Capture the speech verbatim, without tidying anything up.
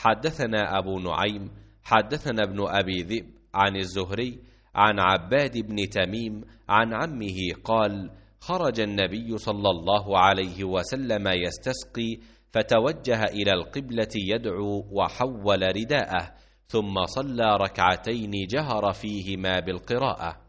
حدثنا أبو نعيم حدثنا ابن أبي ذئب عن الزهري عن عباد بن تميم عن عمه قال: خرج النبي صلى الله عليه وسلم يستسقي، فتوجه إلى القبلة يدعو وحول رداءه، ثم صلى ركعتين جهر فيهما بالقراءة.